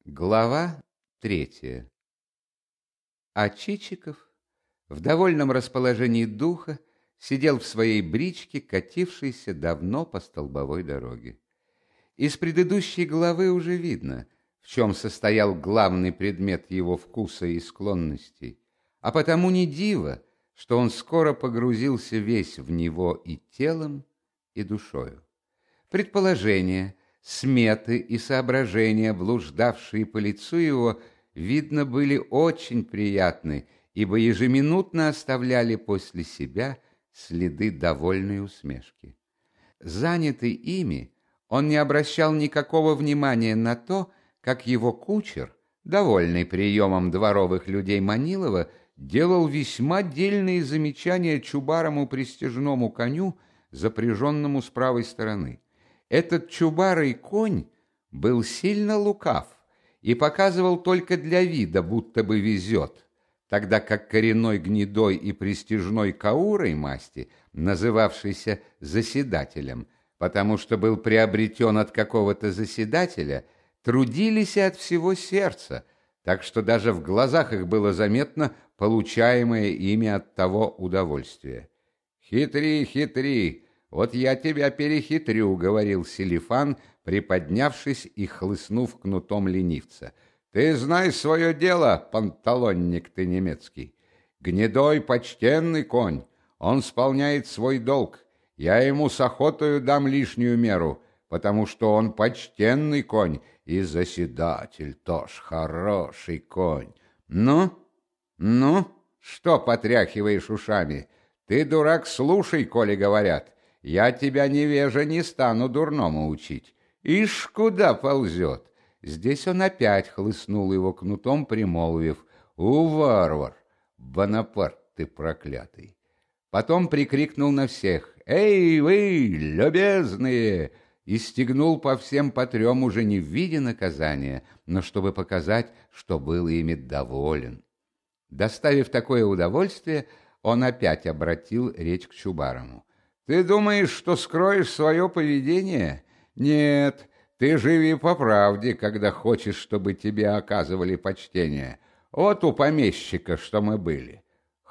Глава 3. А Чичиков в довольном расположении духа сидел в своей бричке, катившейся давно по столбовой дороге. Из предыдущей главы уже видно, в чем состоял главный предмет его вкуса и склонностей, а потому не диво, что он скоро погрузился весь в него и телом, и душою. Предположения, сметы и соображения, блуждавшие по лицу его, видно, были очень приятны, ибо ежеминутно оставляли после себя следы довольной усмешки. Занятый ими, он не обращал никакого внимания на то, как его кучер, довольный приемом дворовых людей Манилова, делал весьма дельные замечания чубарому пристяжному коню, запряженному с правой стороны. Этот чубарый конь был сильно лукав и показывал только для вида, будто бы везет, тогда как коренной гнедой и пристяжной каурой масти, называвшийся заседателем, потому что был приобретен от какого-то заседателя, трудились от всего сердца, так что даже в глазах их было заметно получаемое ими от того удовольствие. «Хитри, хитри! Вот я тебя перехитрю», — говорил Селифан, приподнявшись и хлыстнув кнутом ленивца. «Ты знай свое дело, панталонник ты немецкий. Гнедой почтенный конь, он исполняет свой долг. Я ему с охотою дам лишнюю меру, потому что он почтенный конь, и заседатель тоже хороший конь. Ну, что потряхиваешь ушами? Ты, дурак, слушай, коли говорят. Я тебя, невежа, не стану дурному учить. Ишь, куда ползет!» Здесь он опять хлыстнул его кнутом, примолвив: «У, варвар! Бонапарт ты проклятый!» Потом прикрикнул на всех: «Эй, вы, любезные!» и стегнул по всем по трем уже не в виде наказания, но чтобы показать, что был ими доволен. Доставив такое удовольствие, он опять обратил речь к чубарому. «Ты думаешь, что скроешь свое поведение? Нет, ты живи по правде, когда хочешь, чтобы тебе оказывали почтение. Вот у помещика, что мы были.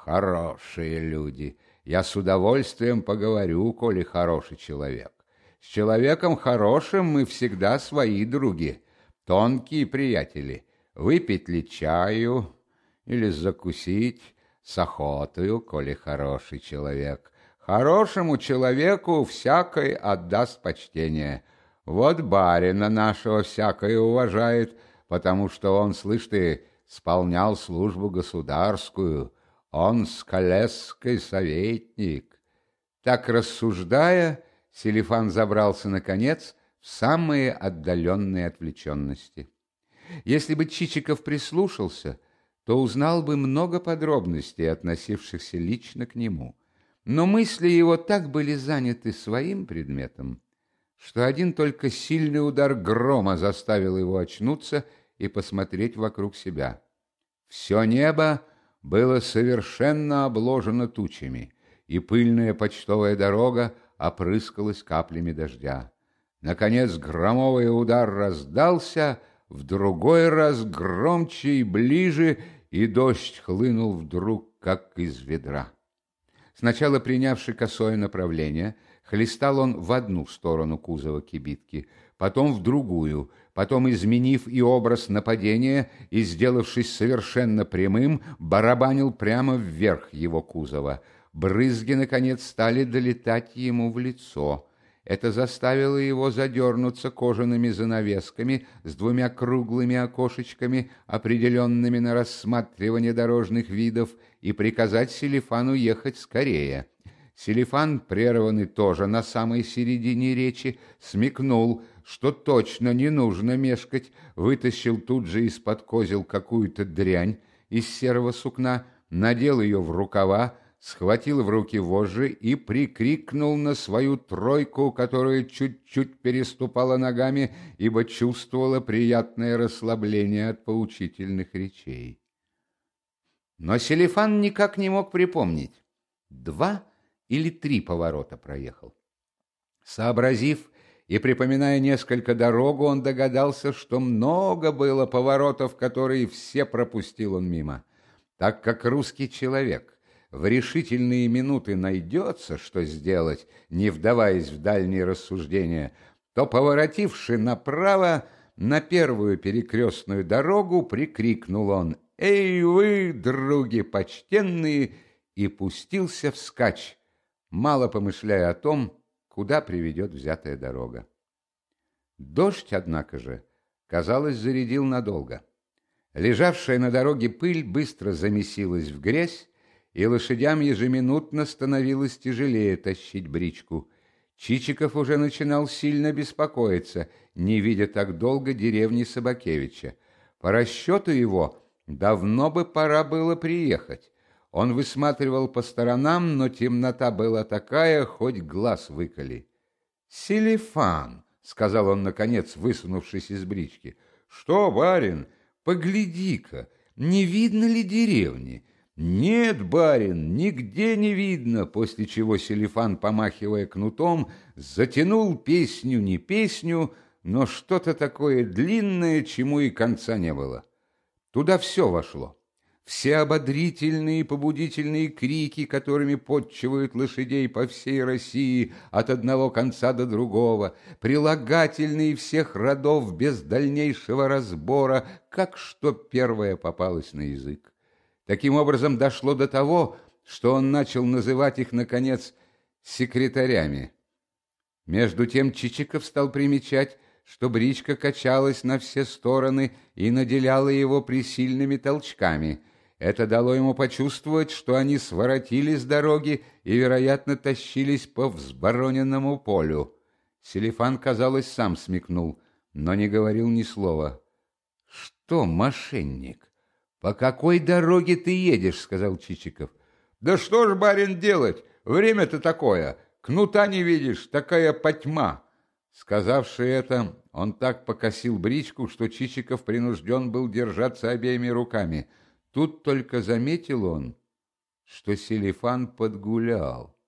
Хорошие люди. Я с удовольствием поговорю, коли хороший человек. С человеком хорошим мы всегда свои други, тонкие приятели. Выпить ли чаю или закусить с охотою, коли хороший человек. Хорошему человеку всякой отдаст почтение. Вот барина нашего всякое уважает, потому что он, слышь ты, исполнял службу государскую, он скалесский советник». Так рассуждая, Селифан забрался, наконец, в самые отдаленные отвлеченности. Если бы Чичиков прислушался, то узнал бы много подробностей, относившихся лично к нему. Но мысли его так были заняты своим предметом, что один только сильный удар грома заставил его очнуться и посмотреть вокруг себя. Все небо было совершенно обложено тучами, и пыльная почтовая дорога опрыскалась каплями дождя. Наконец громовый удар раздался, в другой раз громче и ближе, и дождь хлынул вдруг, как из ведра. Сначала принявши косое направление, хлестал он в одну сторону кузова кибитки, потом в другую, потом, изменив и образ нападения и сделавшись совершенно прямым, барабанил прямо вверх его кузова. Брызги, наконец, стали долетать ему в лицо. Это заставило его задернуться кожаными занавесками с двумя круглыми окошечками, определенными на рассматривание дорожных видов, и приказать Селифану ехать скорее. Селифан, прерванный тоже на самой середине речи, смекнул, что точно не нужно мешкать, вытащил тут же из-под козел какую-то дрянь из серого сукна, надел ее в рукава, схватил в руки вожжи и прикрикнул на свою тройку, которая чуть-чуть переступала ногами, ибо чувствовала приятное расслабление от поучительных речей. Но Селифан никак не мог припомнить, 2 или 3 поворота проехал. Сообразив и, припоминая несколько дорогу, он догадался, что много было поворотов, которые все пропустил он мимо. Так как русский человек в решительные минуты найдется, что сделать, не вдаваясь в дальние рассуждения, то, поворотивши направо, на первую перекрестную дорогу прикрикнул он: «Эй вы, други почтенные!» и пустился вскачь, мало помышляя о том, куда приведет взятая дорога. Дождь, однако же, казалось, зарядил надолго. Лежавшая на дороге пыль быстро замесилась в грязь, и лошадям ежеминутно становилось тяжелее тащить бричку. Чичиков уже начинал сильно беспокоиться, не видя так долго деревни Собакевича. По расчету его, давно бы пора было приехать. Он высматривал по сторонам, но темнота была такая, хоть глаз выколи. «Селифан!» — сказал он, наконец, высунувшись из брички. «Что, барин? Погляди-ка, не видно ли деревни?» «Нет, барин, нигде не видно», после чего Селифан, помахивая кнутом, затянул песню не песню, но что-то такое длинное, чему и конца не было. Туда все вошло. Все ободрительные и побудительные крики, которыми подчивают лошадей по всей России от одного конца до другого, прилагательные всех родов без дальнейшего разбора, как что первое попалось на язык. Таким образом, дошло до того, что он начал называть их, наконец, секретарями. Между тем Чичиков стал примечать, что бричка качалась на все стороны и наделяла его присильными толчками. Это дало ему почувствовать, что они своротили с дороги и, вероятно, тащились по взбороненному полю. Селифан, казалось, сам смекнул, но не говорил ни слова. «Что, мошенник? «По какой дороге ты едешь?» — сказал Чичиков. «Да что ж, барин, делать? Время-то такое. Кнута не видишь, такая потьма». Сказавши это, он так покосил бричку, что Чичиков принужден был держаться обеими руками. Тут только заметил он, что Селифан подгулял.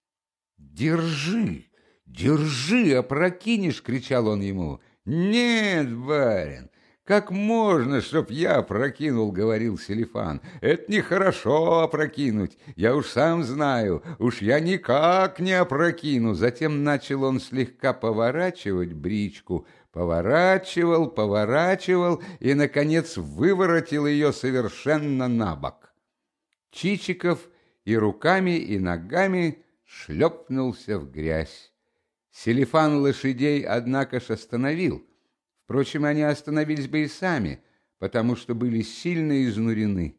«Держи, держи, опрокинешь!» — кричал он ему. «Нет, барин! Как можно, чтоб я опрокинул?» — говорил Селифан. «Это нехорошо опрокинуть, я уж сам знаю, уж я никак не опрокину». Затем начал он слегка поворачивать бричку, поворачивал, поворачивал и, наконец, выворотил ее совершенно на бок. Чичиков и руками, и ногами шлепнулся в грязь. Селифан лошадей, однако ж, остановил. Впрочем, они остановились бы и сами, потому что были сильно изнурены.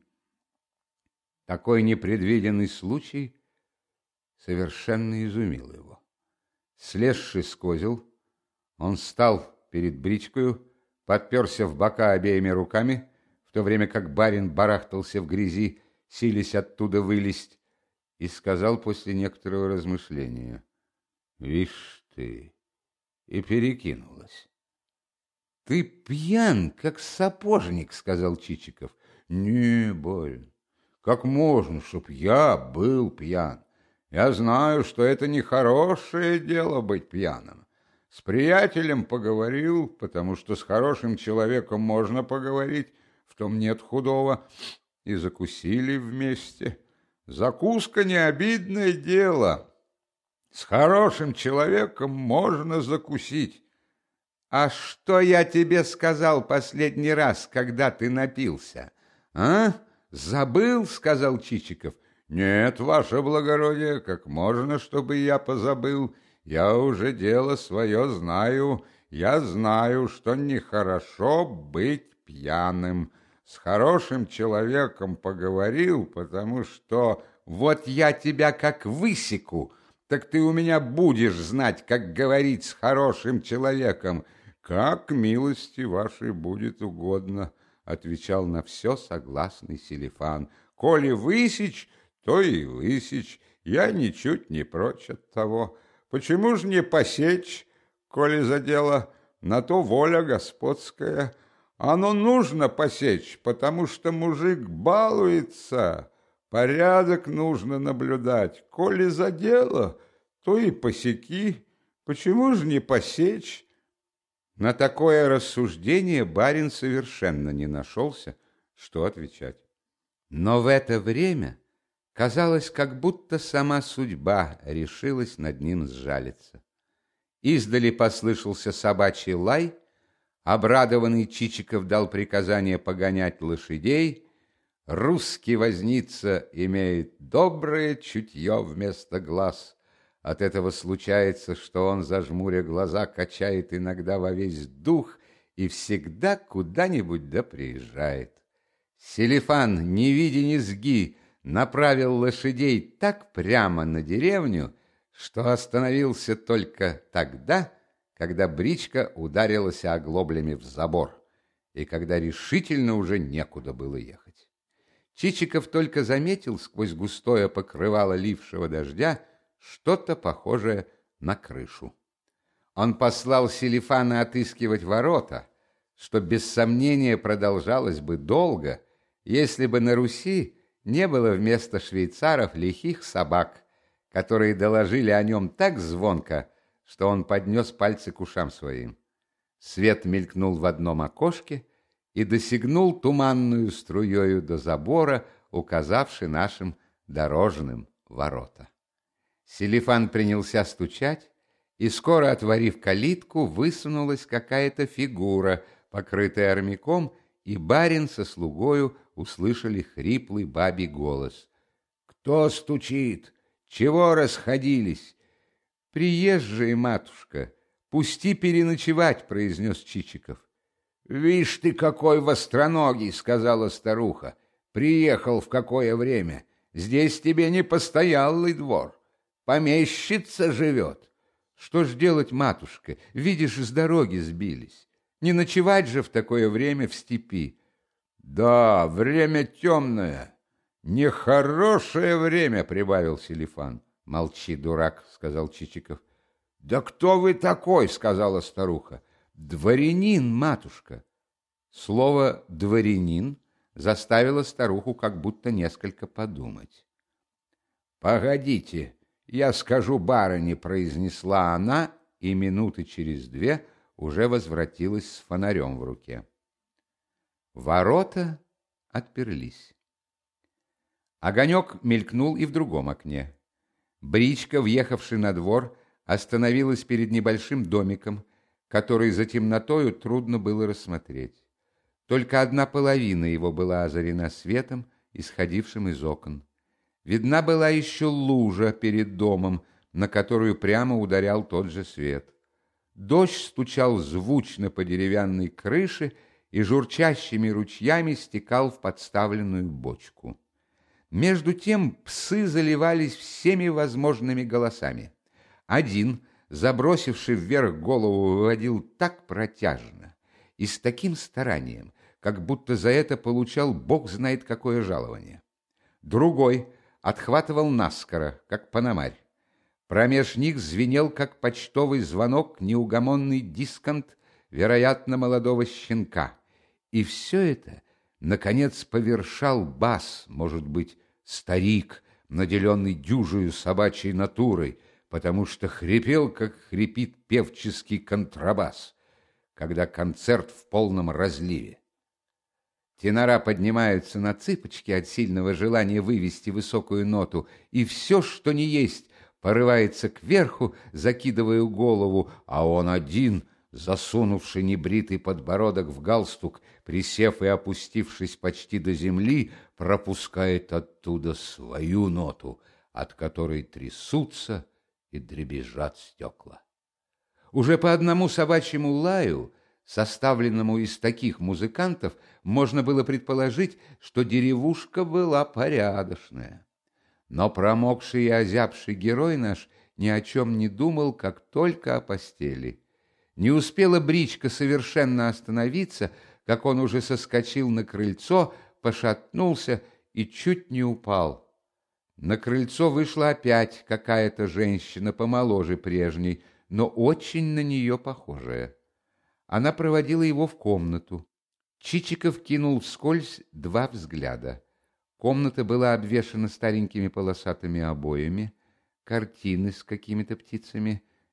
Такой непредвиденный случай совершенно изумил его. Слезши с козел, он встал перед бричкою, подперся в бока обеими руками, в то время как барин барахтался в грязи, силясь оттуда вылезть, и сказал после некоторого размышления: «Вишь ты, и перекинулась». «Ты пьян, как сапожник», — сказал Чичиков. «Не, барин, как можно, чтоб я был пьян? Я знаю, что это нехорошее дело быть пьяным. С приятелем поговорил, потому что с хорошим человеком можно поговорить, в том нет худого, и закусили вместе. Закуска не обидное дело. С хорошим человеком можно закусить». «А что я тебе сказал последний раз, когда ты напился? А? Забыл?» — сказал Чичиков. «Нет, ваше благородие, как можно, чтобы я позабыл? Я уже дело свое знаю. Я знаю, что нехорошо быть пьяным. С хорошим человеком поговорил, потому что вот я тебя как высеку, так ты у меня будешь знать, как говорить с хорошим человеком». «Как милости вашей будет угодно», — отвечал на все согласный Селифан. «Коли высечь, то и высечь. Я ничуть не прочь от того. Почему ж не посечь, коли за дело на то воля господская? Оно нужно посечь, потому что мужик балуется, порядок нужно наблюдать. Коли за дело, то и посеки. Почему же не посечь? На такое рассуждение барин совершенно не нашелся, что отвечать. Но в это время казалось, как будто сама судьба решилась над ним сжалиться. Издали послышался собачий лай, обрадованный Чичиков дал приказание погонять лошадей. Русский возница имеет доброе чутье вместо глаз. От этого случается, что он, зажмуря глаза, качает иногда во весь дух и всегда куда-нибудь да приезжает. Селифан, не видя низги, направил лошадей так прямо на деревню, что остановился только тогда, когда бричка ударилась оглоблями в забор, и когда решительно уже некуда было ехать. Чичиков только заметил сквозь густое покрывало лившего дождя что-то похожее на крышу. Он послал Селифана отыскивать ворота, что без сомнения продолжалось бы долго, если бы на Руси не было вместо швейцаров лихих собак, которые доложили о нем так звонко, что он поднес пальцы к ушам своим. Свет мелькнул в одном окошке и досягнул туманную струею до забора, указавший нашим дорожным ворота. Селифан принялся стучать, и скоро, отворив калитку, высунулась какая-то фигура, покрытая армяком, и барин со слугою услышали хриплый бабий голос. «Кто стучит? Чего расходились?» «Приезжие, матушка, пусти переночевать», — произнес Чичиков. «Вишь ты, какой востроногий», — сказала старуха. «Приехал в какое время? Здесь тебе не постоялый двор. Помещица живет». «Что ж делать, матушка? Видишь, с дороги сбились. Не ночевать же в такое время в степи». «Да, время темное. Нехорошее время», — прибавил Селифан. «Молчи, дурак», — сказал Чичиков. «Да кто вы такой?» — сказала старуха. «Дворянин, матушка». Слово «дворянин» заставило старуху как будто несколько подумать. «Погодите, я скажу барыне», — произнесла она, и минуты через две уже возвратилась с фонарем в руке. Ворота отперлись. Огонек мелькнул и в другом окне. Бричка, въехавши на двор, остановилась перед небольшим домиком, который за темнотою трудно было рассмотреть. Только одна половина его была озарена светом, исходившим из окон. Видна была еще лужа перед домом, на которую прямо ударял тот же свет. Дождь стучал звучно по деревянной крыше и журчащими ручьями стекал в подставленную бочку. Между тем псы заливались всеми возможными голосами. Один, забросивший вверх голову, выводил так протяжно и с таким старанием, как будто за это получал бог знает какое жалование. Другой отхватывал наскоро, как пономарь. Промеж них звенел, как почтовый звонок, неугомонный дисконт, вероятно, молодого щенка. И все это, наконец, повершал бас, может быть, старик, наделенный дюжею собачьей натурой, потому что хрипел, как хрипит певческий контрабас, когда концерт в полном разливе. Тенора поднимаются на цыпочки от сильного желания вывести высокую ноту, и все, что ни есть, порывается кверху, закидывая голову, а он один, засунувший небритый подбородок в галстук, присев и опустившись почти до земли, пропускает оттуда свою ноту, от которой трясутся и дребезжат стекла. Уже по одному собачьему лаю, составленному из таких музыкантов, можно было предположить, что деревушка была порядочная. Но промокший и озябший герой наш ни о чем не думал, как только о постели. Не успела бричка совершенно остановиться, как он уже соскочил на крыльцо, пошатнулся и чуть не упал. На крыльцо вышла опять какая-то женщина помоложе прежней, но очень на нее похожая. Она проводила его в комнату. Чичиков кинул вскользь два взгляда. Комната была обвешана старенькими полосатыми обоями, картины с какими-то птицами,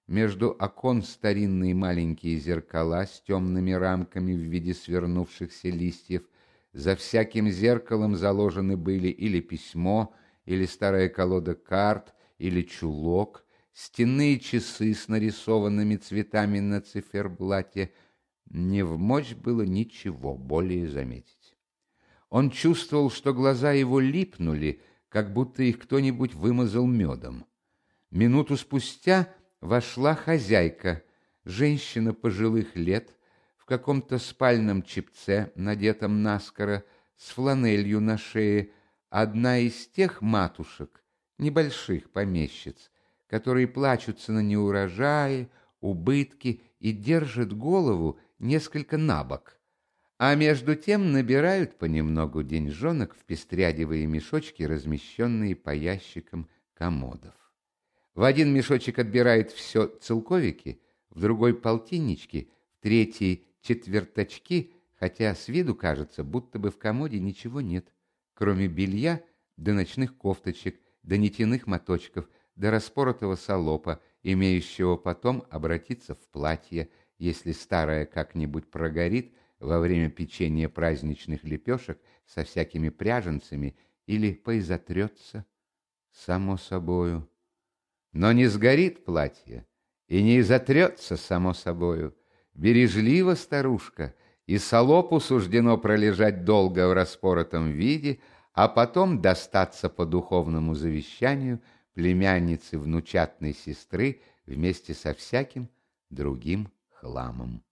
между окон старинные маленькие зеркала с темными рамками в виде свернувшихся листьев. За всяким зеркалом заложены были или письмо, или старая колода карт, или чулок, стенные часы с нарисованными цветами на циферблате. Невмочь было ничего более заметить. Он чувствовал, что глаза его липнули, как будто их кто-нибудь вымазал медом. Минуту спустя вошла хозяйка, женщина пожилых лет, в каком-то спальном чепце, надетом наскоро, с фланелью на шее, одна из тех матушек, небольших помещиц, которые плачутся на неурожаи, убытки и держат голову несколько набок, а между тем набирают понемногу деньжонок в пестрядевые мешочки, размещенные по ящикам комодов. В один мешочек отбирают все целковики, в другой полтиннички, в третий четверточки, хотя с виду кажется, будто бы в комоде ничего нет, кроме белья да ночных кофточек, да нитяных моточков, да распоротого салопа, имеющего потом обратиться в платье, если старое как-нибудь прогорит во время печенья праздничных лепешек со всякими пряженцами или поизотрется, само собою. Но не сгорит платье и не изотрется, само собою. Бережливо старушка, и салопу суждено пролежать долго в распоротом виде, а потом достаться по духовному завещанию племянницы внучатной сестры вместе со всяким другим хламом.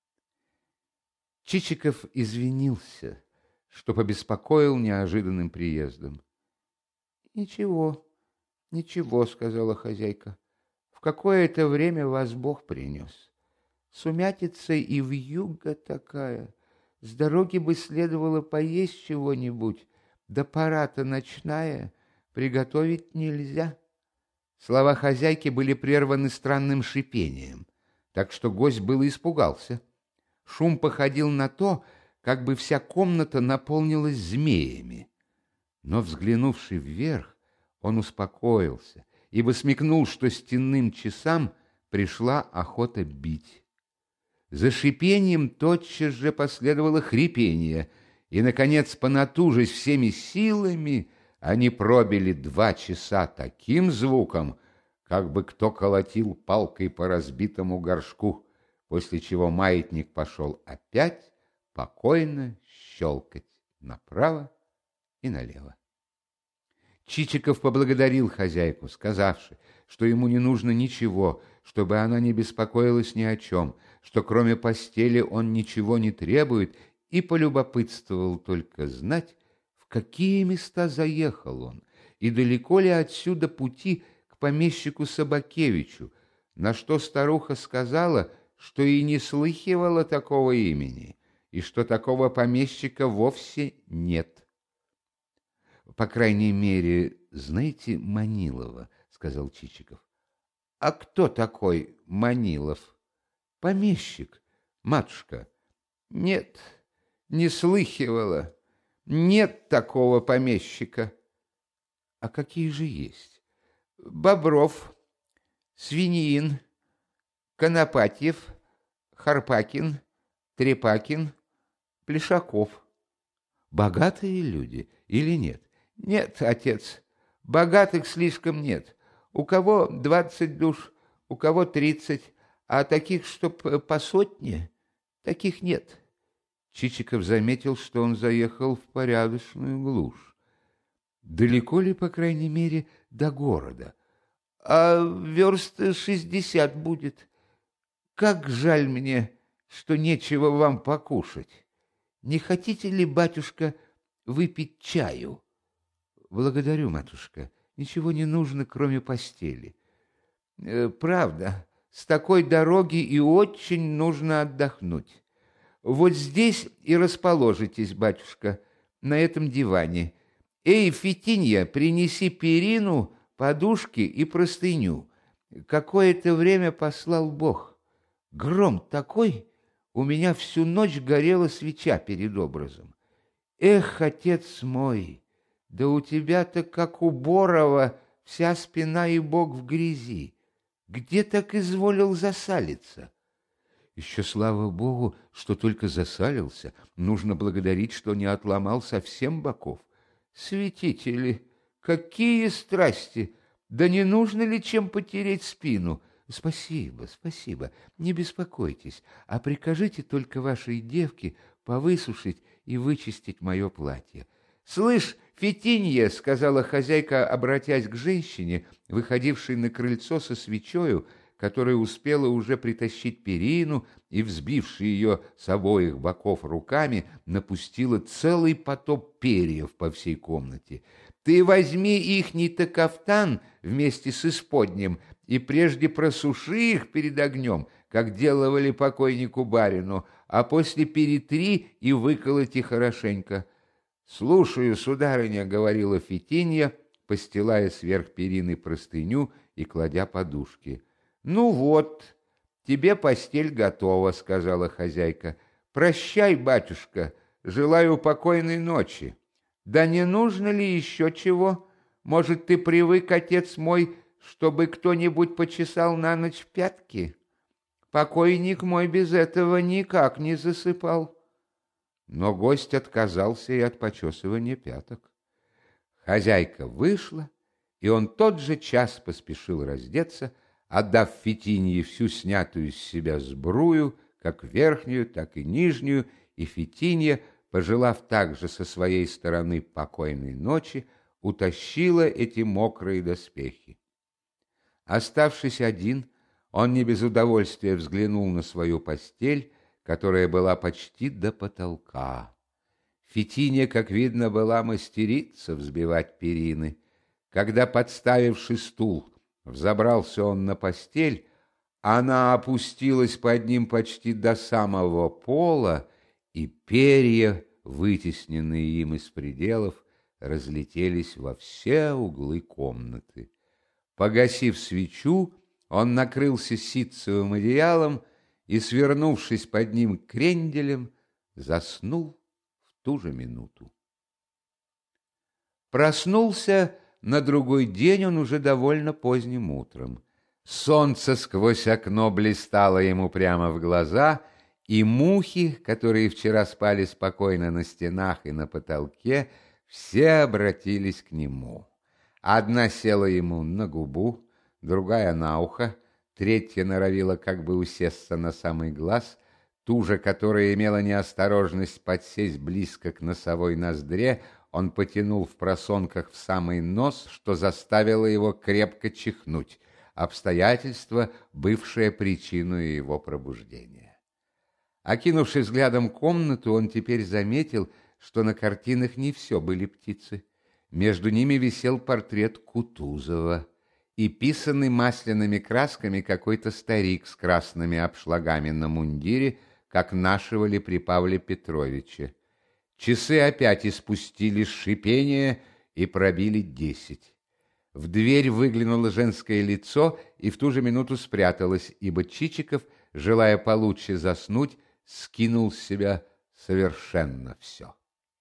Чичиков извинился, что побеспокоил неожиданным приездом. — Ничего, ничего, — сказала хозяйка, — в какое-то время вас Бог принес. Сумятица и вьюга такая. С дороги бы следовало поесть чего-нибудь, да пора-то ночная, приготовить нельзя. Слова хозяйки были прерваны странным шипением, так что гость было испугался. Шум походил на то, как бы вся комната наполнилась змеями. Но, взглянувши вверх, он успокоился, ибо смекнул, что стенным часам пришла охота бить. За шипением тотчас же последовало хрипение, и, наконец, понатужась всеми силами, они пробили 2 часа таким звуком, как бы кто колотил палкой по разбитому горшку, после чего маятник пошел опять покойно щелкать направо и налево. Чичиков поблагодарил хозяйку, сказавши, что ему не нужно ничего, чтобы она не беспокоилась ни о чем, что кроме постели он ничего не требует, и полюбопытствовал только знать, в какие места заехал он, и далеко ли отсюда пути к помещику Собакевичу, на что старуха сказала, что и не слыхивала такого имени, и что такого помещика вовсе нет. — По крайней мере, знаете Манилова, — сказал Чичиков. — А кто такой Манилов? — Помещик, матушка. — Нет, не слыхивала. Нет такого помещика. — А какие же есть? — Бобров, Свиньин, Конопатьев, Харпакин, Трепакин, Плешаков. Богатые люди или нет? Нет, отец, богатых слишком нет. У кого 20 душ, у кого 30, а таких, чтоб по сотне, таких нет. Чичиков заметил, что он заехал в порядочную глушь. Далеко ли, по крайней мере, до города? А верст 60 будет. Как жаль мне, что нечего вам покушать. Не хотите ли, батюшка, выпить чаю? Благодарю, матушка. Ничего не нужно, кроме постели. Правда, с такой дороги и очень нужно отдохнуть. Вот здесь и расположитесь, батюшка, на этом диване. Эй, Фитинья, принеси перину, подушки и простыню. Какое-то время послал Бог. Гром такой, у меня всю ночь горела свеча перед образом. Эх, отец мой, да у тебя-то, как у Борова, вся спина и бок в грязи. Где так изволил засалиться? Еще слава богу, что только засалился. Нужно благодарить, что не отломал совсем боков. Святители, какие страсти! Да не нужно ли чем потереть спину? Спасибо, спасибо, не беспокойтесь, а прикажите только вашей девке повысушить и вычистить мое платье. «Слышь, Фетинья, — сказала хозяйка, обратясь к женщине, выходившей на крыльцо со свечою, которая успела уже притащить перину и, взбивши ее с обоих боков руками, напустила целый потоп перьев по всей комнате. Ты возьми ихний-то кафтан вместе с исподним и прежде просуши их перед огнем, как делали покойнику барину, а после перетри и выколоти хорошенько». «Слушаю, сударыня, — говорила Фетинья, постилая сверх перины простыню и кладя подушки. «Ну вот, тебе постель готова, — сказала хозяйка. — Прощай, батюшка, желаю покойной ночи. Да не нужно ли еще чего? Может, ты привык, отец мой, чтобы кто-нибудь почесал на ночь пятки? Покойник мой без этого никак не засыпал». Но гость отказался и от почесывания пяток. Хозяйка вышла, и он тот же час поспешил раздеться, отдав Фетинье всю снятую с себя сбрую, как верхнюю, так и нижнюю, и Фетинья, пожелав также со своей стороны покойной ночи, утащила эти мокрые доспехи. Оставшись один, он не без удовольствия взглянул на свою постель, которая была почти до потолка. Фетинья, как видно, была мастерица взбивать перины. Когда, подставивший стул, взобрался он на постель, она опустилась под ним почти до самого пола, и перья, вытесненные им из пределов, разлетелись во все углы комнаты. Погасив свечу, он накрылся ситцевым одеялом и, свернувшись под ним кренделем, заснул в ту же минуту. Проснулся на другой день он уже довольно поздним утром. Солнце сквозь окно блистало ему прямо в глаза, и мухи, которые вчера спали спокойно на стенах и на потолке, все обратились к нему. Одна села ему на губу, другая на ухо, третья норовила как бы усесться на самый глаз, ту же, которая имела неосторожность подсесть близко к носовой ноздре, он потянул в просонках в самый нос, что заставило его крепко чихнуть, обстоятельство, бывшее причиной его пробуждения. Окинувши взглядом комнату, он теперь заметил, что на картинах не все были птицы. Между ними висел портрет Кутузова и писанный масляными красками какой-то старик с красными обшлагами на мундире, как нашивали при Павле Петровиче. Часы опять испустили шипение и пробили 10. В дверь выглянуло женское лицо и в ту же минуту спряталось, ибо Чичиков, желая получше заснуть, скинул с себя совершенно все.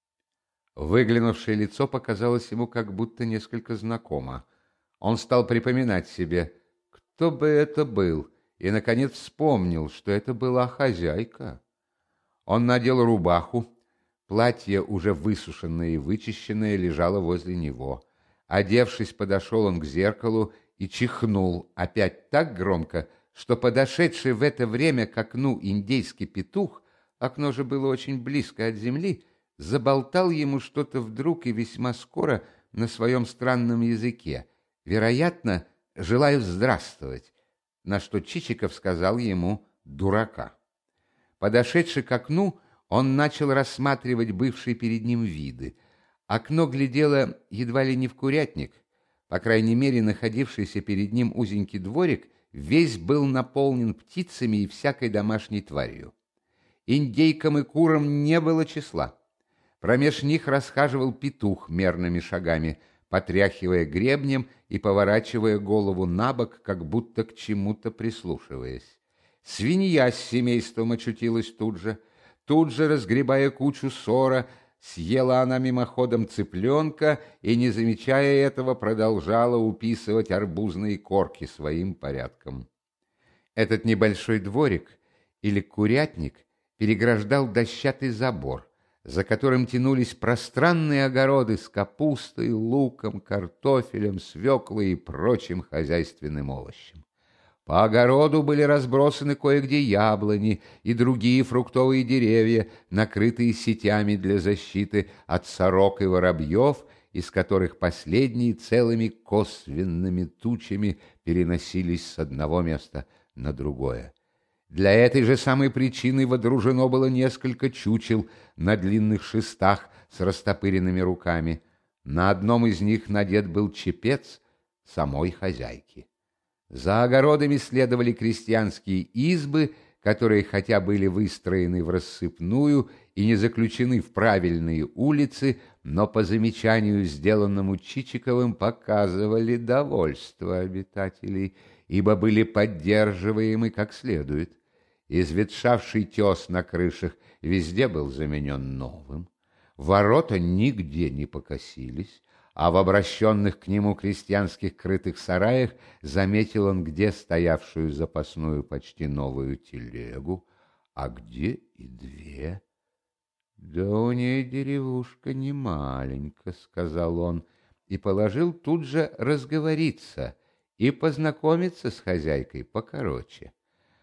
Выглянувшее лицо показалось ему как будто несколько знакомо. Он стал припоминать себе, кто бы это был, и, наконец, вспомнил, что это была хозяйка. Он надел рубаху, платье, уже высушенное и вычищенное, лежало возле него. Одевшись, подошел он к зеркалу и чихнул опять так громко, что подошедший в это время к окну индейский петух, окно же было очень близко от земли, заболтал ему что-то вдруг и весьма скоро на своем странном языке. Вероятно, желаю здравствовать, на что Чичиков сказал ему дурака. Подошедший к окну, он начал рассматривать бывшие перед ним виды. Окно глядело едва ли не в курятник. По крайней мере, находившийся перед ним узенький дворик весь был наполнен птицами и всякой домашней тварью. Индейкам и курам не было числа. Промеж них расхаживал петух мерными шагами, потряхивая гребнем и поворачивая голову на бок, как будто к чему-то прислушиваясь. Свинья с семейством очутилась тут же, разгребая кучу сора, съела она мимоходом цыпленка и, не замечая этого, продолжала уписывать арбузные корки своим порядком. Этот небольшой дворик или курятник переграждал дощатый забор, за которым тянулись пространные огороды с капустой, луком, картофелем, свеклой и прочим хозяйственным овощем. По огороду были разбросаны кое-где яблони и другие фруктовые деревья, накрытые сетями для защиты от сорок и воробьев, из которых последние целыми косвенными тучами переносились с одного места на другое. Для этой же самой причины водружено было несколько чучел на длинных шестах с растопыренными руками. На одном из них надет был чепец самой хозяйки. За огородами следовали крестьянские избы, которые хотя были выстроены в рассыпную и не заключены в правильные улицы, но по замечанию, сделанному Чичиковым, показывали довольство обитателей, ибо были поддерживаемы как следует. Изветшавший тес на крышах везде был заменен новым, ворота нигде не покосились, а в обращенных к нему крестьянских крытых сараях заметил он где стоявшую запасную почти новую телегу, а где и две. «Да у ней деревушка не маленько», — сказал он, и положил тут же разговориться и познакомиться с хозяйкой покороче.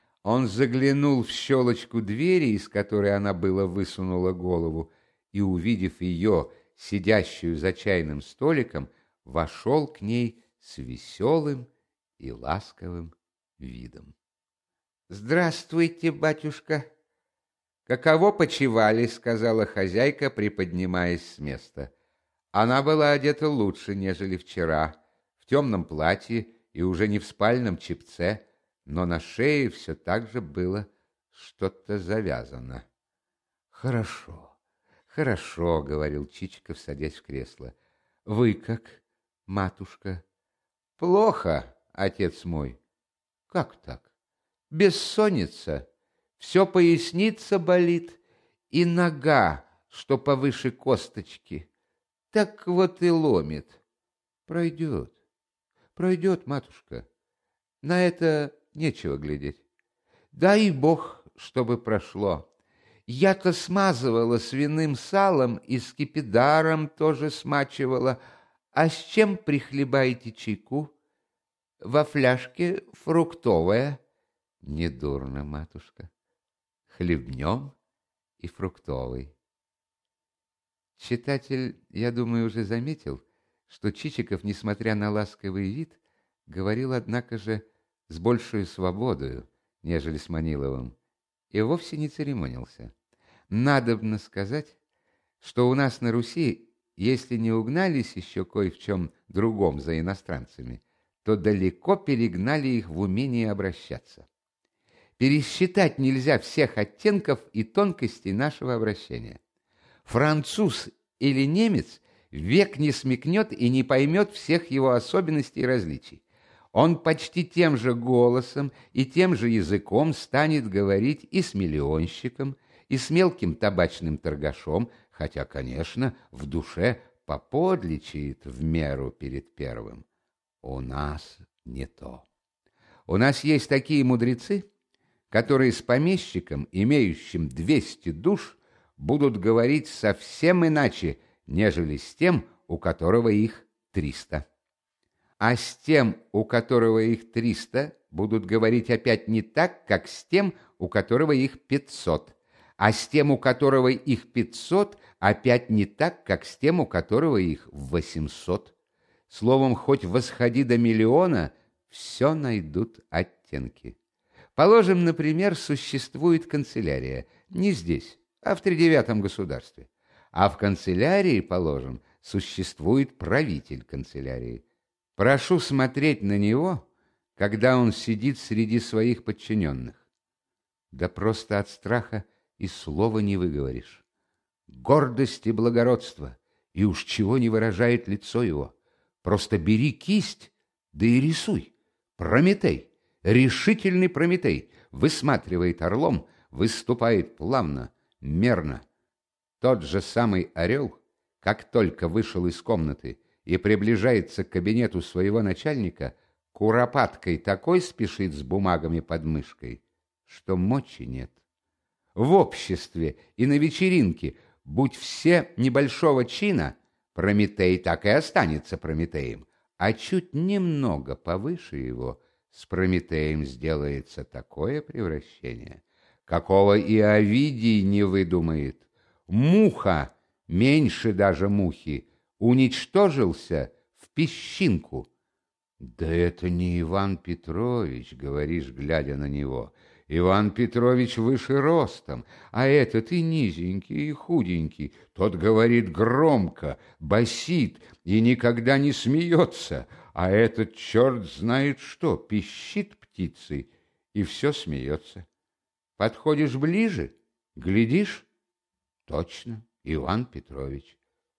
Он заглянул в щелочку двери, из которой она было высунула голову, и, увидев ее, сидящую за чайным столиком, вошел к ней с веселым и ласковым видом. «Здравствуйте, батюшка!» «Каково почивали?» — сказала хозяйка, приподнимаясь с места. Она была одета лучше, нежели вчера, в темном платье и уже не в спальном чепце, но на шее все так же было что-то завязано. «Хорошо, хорошо», — говорил Чичиков, садясь в кресло. «Вы как, матушка?» «Плохо, отец мой». «Как так?» «Бессонница, все поясница болит, и нога, что повыше косточки, так вот и ломит». «Пройдет, пройдет, матушка, на это нечего глядеть. Дай Бог, чтобы прошло. Я-то смазывала свиным салом и скипидаром тоже смачивала. А с чем прихлебаете чайку? Во фляжке фруктовая». «Недурно, матушка. Хлебнем и фруктовый». Читатель, я думаю, уже заметил, что Чичиков, несмотря на ласковый вид, говорил, однако же, с большей свободою, нежели с Маниловым, и вовсе не церемонился. Надобно сказать, что у нас на Руси, если не угнались еще кое в чем другом за иностранцами, то далеко перегнали их в умении обращаться. Пересчитать нельзя всех оттенков и тонкостей нашего обращения. Француз или немец век не смекнет и не поймет всех его особенностей и различий. Он почти тем же голосом и тем же языком станет говорить и с миллионщиком, и с мелким табачным торгашом, хотя, конечно, в душе поподличает в меру перед первым. У нас не то. У нас есть такие мудрецы, которые с помещиком, имеющим 200 душ, будут говорить совсем иначе, нежели с тем, у которого их 300. А с тем, у которого их 300, будут говорить опять не так, как с тем, у которого их 500. А с тем, у которого их 500, опять не так, как с тем, у которого их 800. Словом, хоть восходи до миллиона, все найдут оттенки. Положим, например, существует канцелярия. Не здесь, а в тридевятом государстве. А в канцелярии, положим, существует правитель канцелярии. Прошу смотреть на него, когда он сидит среди своих подчиненных. Да просто от страха и слова не выговоришь. Гордость и благородство, и уж чего не выражает лицо его. Просто бери кисть, да и рисуй. Прометей, решительный Прометей, высматривает орлом, выступает плавно, мерно. Тот же самый орел, как только вышел из комнаты и приближается к кабинету своего начальника, куропаткой такой спешит с бумагами под мышкой, что мочи нет. В обществе и на вечеринке, будь все небольшого чина, Прометей так и останется Прометеем, а чуть немного повыше его с Прометеем сделается такое превращение, какого и Овидий не выдумает. Муха, меньше даже мухи, уничтожился в песчинку. «Да это не Иван Петрович», — говоришь, глядя на него. «Иван Петрович выше ростом, а этот и низенький, и худенький. Тот говорит громко, басит и никогда не смеется, а этот черт знает что, пищит птицей и все смеется. Подходишь ближе, глядишь, точно, Иван Петрович.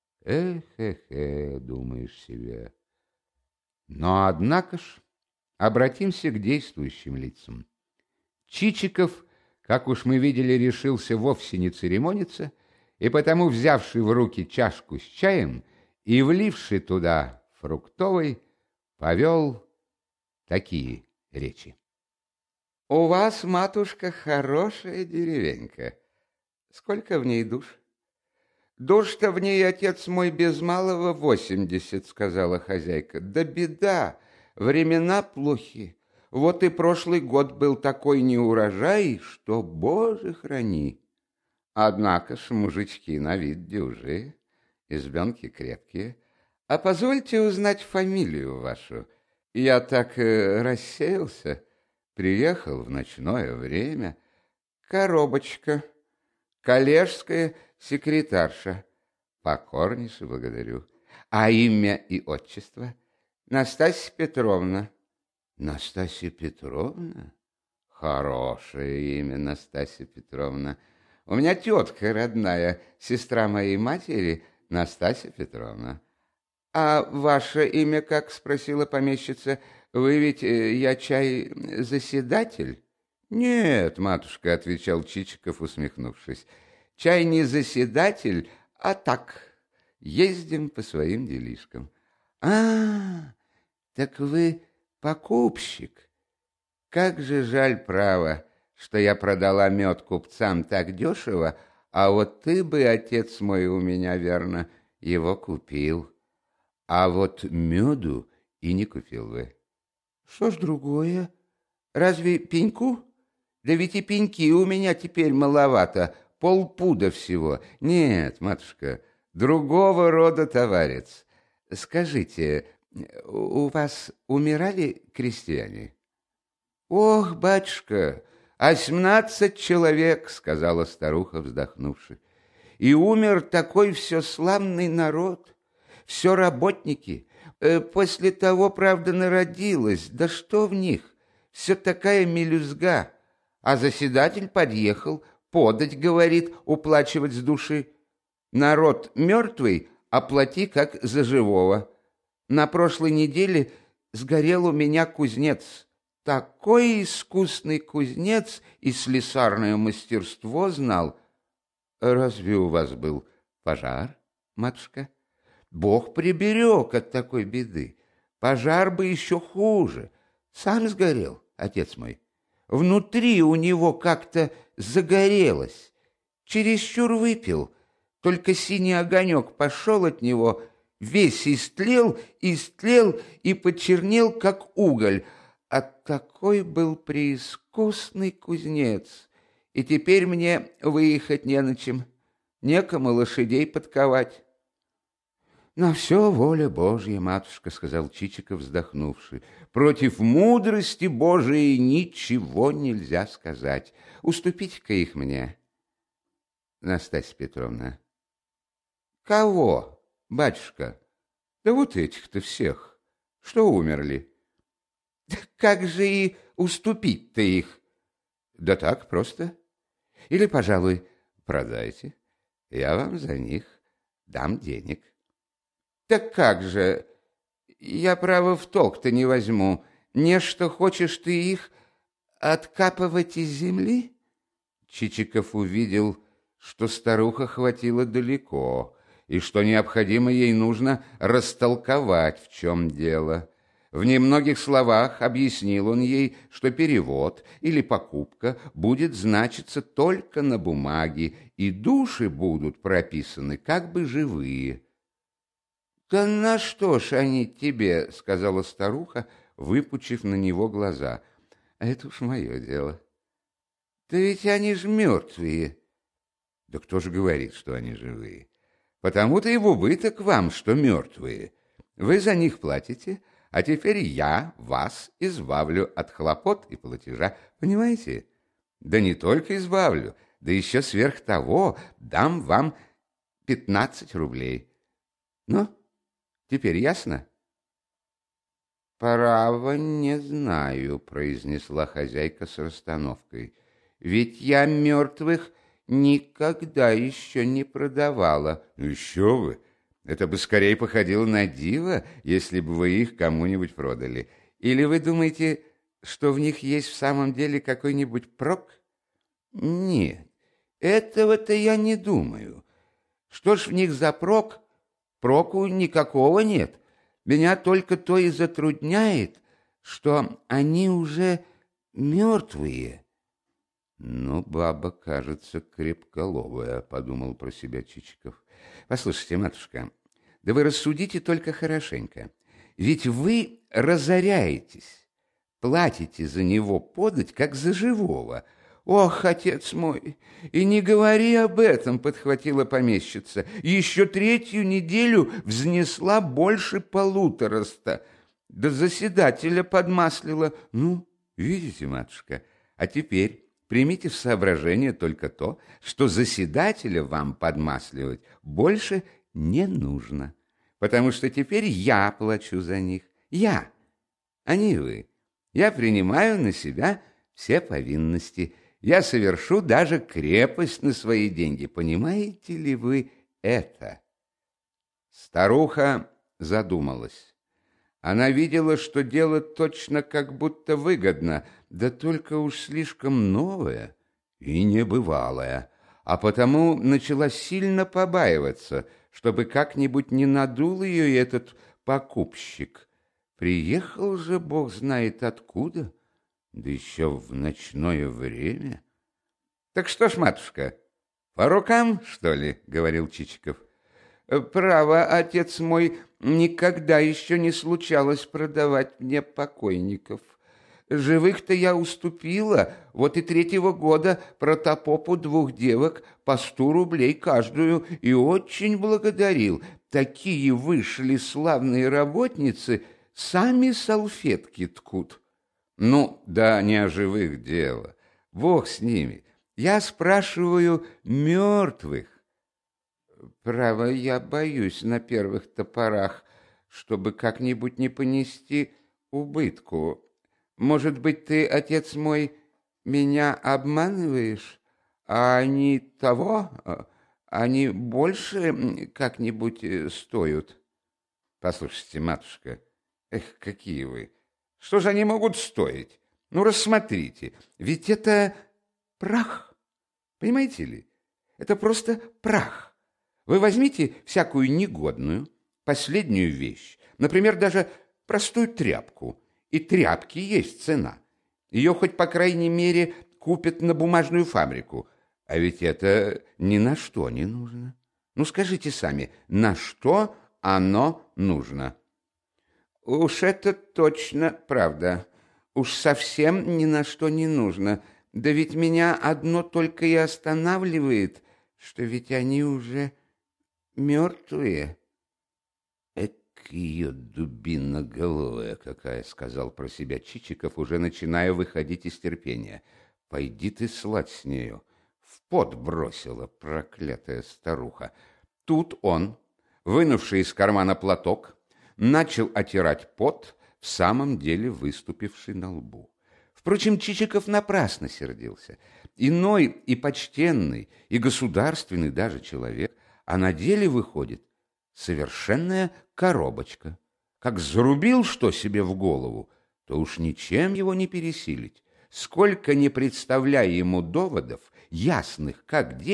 Эх, думаешь себе». Но, однако ж, обратимся к действующим лицам. Чичиков, как уж мы видели, решился вовсе не церемониться, и потому, взявший в руки чашку с чаем и вливший туда фруктовый, повел такие речи. «У вас, матушка, хорошая деревенька. Сколько в ней душ?» «Душ-то в ней, отец мой, без малого 80, сказала хозяйка. Да беда, времена плохи. Вот и прошлый год был такой неурожай, что, Боже, храни. Однако ж мужички на вид дюжие, избенки крепкие. А позвольте узнать фамилию вашу. Я так рассеялся, приехал в ночное время. Коробочка, коллежская секретарша. Покорнейше благодарю. А имя и отчество? Настасья Петровна. Настасья Петровна? Хорошее имя, Настасья Петровна. У меня тетка родная, сестра моей матери, Настасья Петровна. А ваше имя как? Спросила помещица. Вы ведь, я чай, заседатель? Нет, матушка, отвечал Чичиков, усмехнувшись. Чай не заседатель, а так, ездим по своим делишкам. Так вы покупщик. Как же жаль, право, что я продала мед купцам так дешево, а вот ты бы, отец мой, у меня, верно, его купил. А вот меду и не купил бы. Что ж другое? Разве пеньку? Да ведь и пеньки у меня теперь маловато, полпуда всего. Нет, матушка, другого рода товарец. Скажите, у вас умирали крестьяне? Ох, батюшка, 18 человек, сказала старуха, вздохнувши. И умер такой все славный народ, все работники. После того, правда, народилось, да что в них, все такая мелюзга. А заседатель подъехал, подать, говорит, уплачивать с души. Народ мертвый, оплати как за живого. На прошлой неделе сгорел у меня кузнец. Такой искусный кузнец и слесарное мастерство знал. Разве у вас был пожар, матушка? Бог приберег от такой беды. Пожар бы еще хуже. Сам сгорел, отец мой. Внутри у него как-то загорелось. Чересчур выпил. Только синий огонек пошел от него, весь истлел и почернел, как уголь. А такой был преискусный кузнец. И теперь мне выехать не на чем. Некому лошадей подковать. «На все воля Божья, матушка», — сказал Чичиков, вздохнувши. «Против мудрости Божией ничего нельзя сказать. Уступите-ка их мне, Настасья Петровна». «Кого, батюшка?» «Да вот этих-то всех, что умерли». «Да как же и уступить-то их?» «Да так просто. Или, пожалуй, продайте, я вам за них дам денег». «Так как же? Я, право, в толк-то не возьму. Не что хочешь ты их откапывать из земли?» Чичиков увидел, что старуха хватила далеко, и что необходимо ей нужно растолковать, в чем дело. В немногих словах объяснил он ей, что перевод или покупка будет значиться только на бумаге, и души будут прописаны как бы живые. «Да на что ж они тебе?» — сказала старуха, выпучив на него глаза. «Это уж мое дело». «Да ведь они ж мертвые». «Да кто же говорит, что они живые? Потому-то и в убыток вам, что мертвые. Вы за них платите, а теперь я вас избавлю от хлопот и платежа. Понимаете? Да не только избавлю, да еще сверх того дам вам 15 рублей. Ну, теперь ясно?» «Право не знаю», — произнесла хозяйка с расстановкой. «Ведь я мертвых никогда еще не продавала». «Еще вы! Это бы скорее походило на диво, если бы вы их кому-нибудь продали. Или вы думаете, что в них есть в самом деле какой-нибудь прок?» «Нет, этого-то я не думаю. Что ж в них за прок? Проку никакого нет. Меня только то и затрудняет, что они уже мертвые». «Ну, баба, кажется, крепколовая», — подумал про себя Чичиков. «Послушайте, матушка, да вы рассудите только хорошенько. Ведь вы разоряетесь, платите за него подать, как за живого». «Ох, отец мой, и не говори об этом», — подхватила помещица. «Еще 3-ю неделю взнесла больше 1,5. Да заседателя подмаслила». «Ну, видите, матушка, а теперь примите в соображение только то, что заседателя вам подмасливать больше не нужно, потому что теперь я плачу за них. Я, а не вы. Я принимаю на себя все повинности. Я совершу даже крепость на свои деньги. Понимаете ли вы это?» Старуха задумалась. Она видела, что дело точно как будто выгодно, да только уж слишком новое и небывалое, а потому начала сильно побаиваться, чтобы как-нибудь не надул ее этот покупщик. Приехал же бог знает откуда, да еще в ночное время. «Так что ж, матушка, по рукам, что ли?» — говорил Чичиков. «Право, отец мой, никогда еще не случалось продавать мне покойников. Живых-то я уступила, вот и 3-го года протопопу 2 девок по 100 рублей каждую, и очень благодарил. Такие вышли славные работницы, сами салфетки ткут». «Ну, да не о живых дело. Бог с ними. Я спрашиваю мертвых». «Право, я боюсь на первых топорах, чтобы как-нибудь не понести убытку. Может быть, ты, отец мой, меня обманываешь, а они того, они больше как-нибудь стоят?» «Послушайте, матушка, эх, какие вы! Что же они могут стоить? Ну, рассмотрите, ведь это прах, понимаете ли? Это просто прах. Вы возьмите всякую негодную, последнюю вещь, например, даже простую тряпку, и тряпки есть цена. Ее хоть, по крайней мере, купят на бумажную фабрику, а ведь это ни на что не нужно. Ну, скажите сами, на что оно нужно?» «Уж это точно правда. Уж совсем ни на что не нужно. Да ведь меня одно только и останавливает, что ведь они уже мертвые». «Эк ее дубиноголовая какая!» — сказал про себя Чичиков, уже начиная выходить из терпения. «Пойди ты слать с нею!» В пот бросила проклятая старуха. Тут он, вынувший из кармана платок, начал отирать пот, в самом деле выступивший на лбу. Впрочем, Чичиков напрасно сердился. Иной и почтенный, и государственный даже человек, а на деле выходит совершенная коробочка. Как зарубил что себе в голову, то уж ничем его не пересилить. Сколько не представляя ему доводов, ясных как день,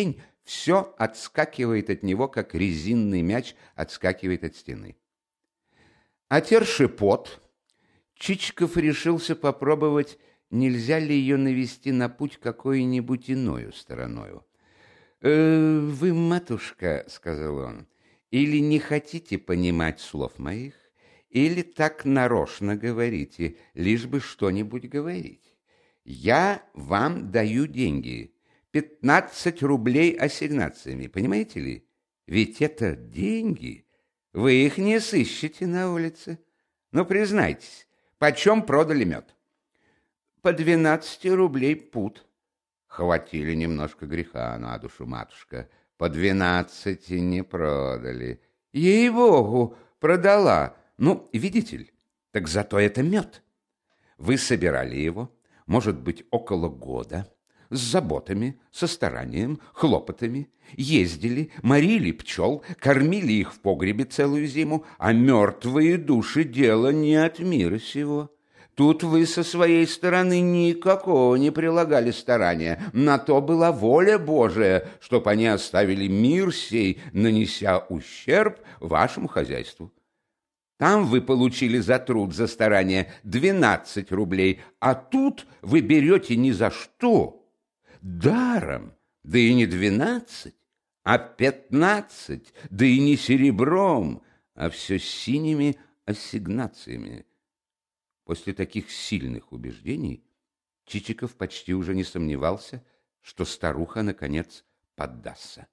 все отскакивает от него, как резинный мяч отскакивает от стены. Отерши пот, Чичиков решился попробовать, нельзя ли ее навести на путь какой-нибудь иною стороною. «Вы, матушка, — сказал он, — или не хотите понимать слов моих, или так нарочно говорите, лишь бы что-нибудь говорить. Я вам даю деньги, 15 рублей ассигнациями, понимаете ли? Ведь это деньги, вы их не сыщете на улице. Ну, признайтесь, почем продали мед?» «По 12 рублей пуд». «Хватили немножко греха на душу, матушка. По 12 не продали». «Ей-богу, продала. Ну, видите ли, так зато это мед. Вы собирали его, может быть, около года, с заботами, со старанием, хлопотами, ездили, морили пчел, кормили их в погребе целую зиму, а мертвые души — дело не от мира сего. Тут вы со своей стороны никакого не прилагали старания, на то была воля Божия, чтоб они оставили мир сей, нанеся ущерб вашему хозяйству. Там вы получили за труд, за старание 12 рублей, а тут вы берете ни за что, даром, да и не 12, а 15, да и не серебром, а все синими ассигнациями». После таких сильных убеждений Чичиков почти уже не сомневался, что старуха, наконец, поддастся.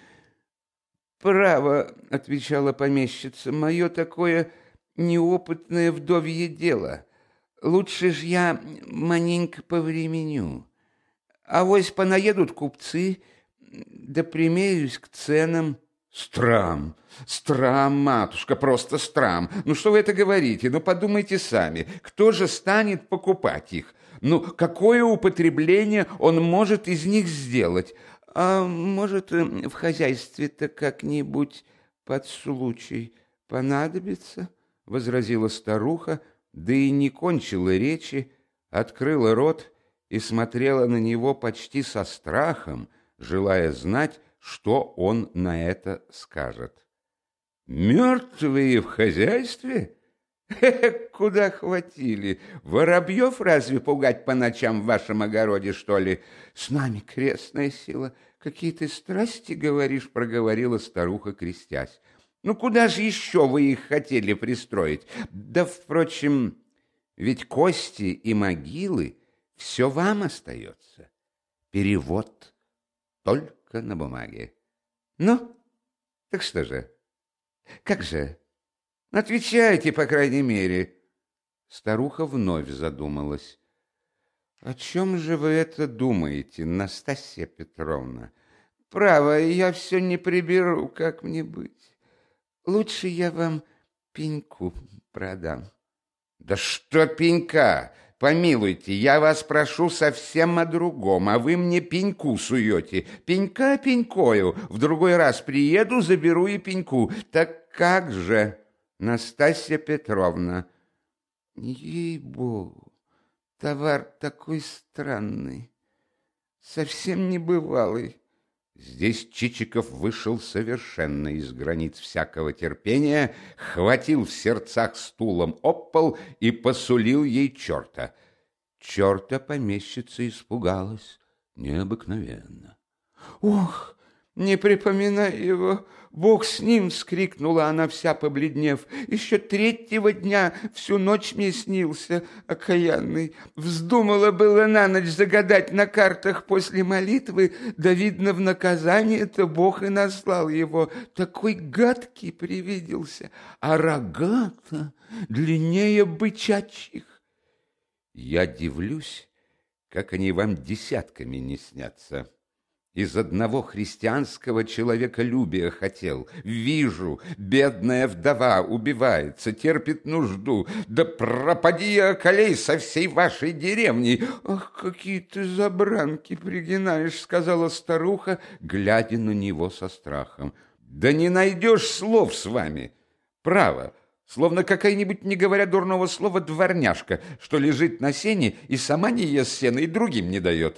«Право, — отвечала помещица, — мое такое неопытное вдовье дело. Лучше ж я маненько повременю. Авось понаедут купцы, да примерюсь к ценам». «Страм, страм, матушка, просто страм. Ну что вы это говорите? Ну подумайте сами, кто же станет покупать их? Ну какое употребление он может из них сделать? А может, в хозяйстве-то как-нибудь под случай понадобится?» — возразила старуха, да и не кончила речи, открыла рот и смотрела на него почти со страхом, желая знать, что он на это скажет. «Мертвые в хозяйстве? Куда хватили? Воробьев разве пугать по ночам в вашем огороде, что ли? С нами крестная сила. Какие ты страсти говоришь, — проговорила старуха, крестясь. Ну, куда же еще вы их хотели пристроить? Да, впрочем, ведь кости и могилы — все вам остается. Перевод только на бумаге. Ну, так что же? Как же? Отвечайте, по крайней мере. Старуха вновь задумалась. О чем же вы это думаете, Настасья Петровна? Право, я все не приберу, как мне быть. Лучше я вам пеньку продам. Да что пенька? Помилуйте, я вас прошу совсем о другом, а вы мне пеньку суете. Пенька пенькою. В другой раз приеду, заберу и пеньку. Так как же, Настасья Петровна? Ей-богу, товар такой странный, совсем небывалый. Здесь Чичиков вышел совершенно из границ всякого терпения, хватил в сердцах стулом об пол и посулил ей черта. Черта помещица испугалась необыкновенно. «Ох, не припоминай его! Бог с ним!» — вскрикнула она, вся побледнев. «Еще 3-го дня всю ночь мне снился окаянный. Вздумала было на ночь загадать на картах после молитвы, да, видно, в наказание-то Бог и наслал его. Такой гадкий привиделся, а рога-то длиннее бычачьих. Я дивлюсь, как они вам десятками не снятся. Из одного христианского человеколюбия хотел. Вижу, бедная вдова убивается, терпит нужду. Да пропади я, околей, со всей вашей деревни!» «Ах, какие ты забранки пригинаешь!» — сказала старуха, глядя на него со страхом. «Да не найдешь слов с вами! Право, словно какая-нибудь, не говоря дурного слова, дворняжка, что лежит на сене и сама не ест сена, и другим не дает.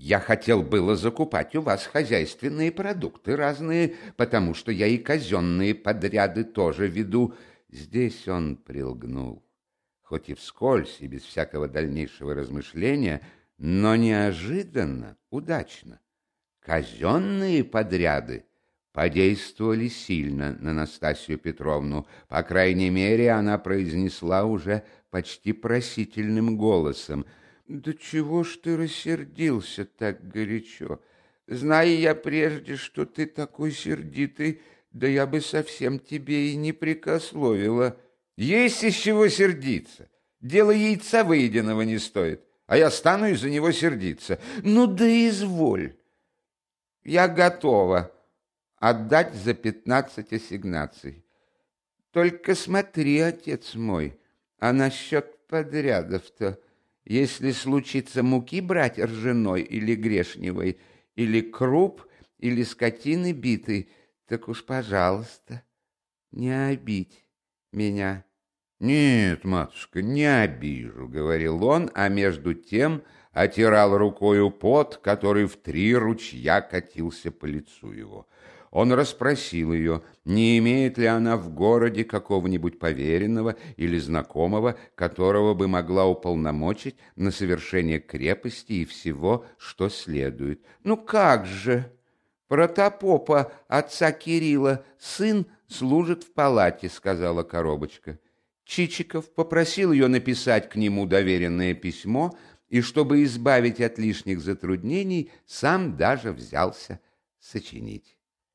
Я хотел было закупать у вас хозяйственные продукты разные, потому что я и казенные подряды тоже веду. Здесь он прилгнул, хоть и вскользь, и без всякого дальнейшего размышления, но неожиданно, удачно. Казенные подряды подействовали сильно на Настасью Петровну. По крайней мере, она произнесла уже почти просительным голосом: «Да чего ж ты рассердился так горячо? Зная я прежде, что ты такой сердитый, да я бы совсем тебе и не прикословила». «Есть из чего сердиться. Дело яйца выеденного не стоит, а я стану из-за него сердиться. Ну да изволь. Я готова отдать за 15 ассигнаций. Только смотри, отец мой, а насчет подрядов-то, если случится муки брать ржаной или грешневой, или круп, или скотины битой, так уж, пожалуйста, не обидь меня». «Нет, матушка, не обижу», — говорил он, а между тем отирал рукою пот, который в 3 ручья катился по лицу его. Он расспросил ее, не имеет ли она в городе какого-нибудь поверенного или знакомого, которого бы могла уполномочить на совершение крепости и всего, что следует. «Ну как же! Протопопа, отца Кирилла, сын служит в палате», — сказала коробочка. Чичиков попросил ее написать к нему доверенное письмо, и, чтобы избавить от лишних затруднений, сам даже взялся сочинить.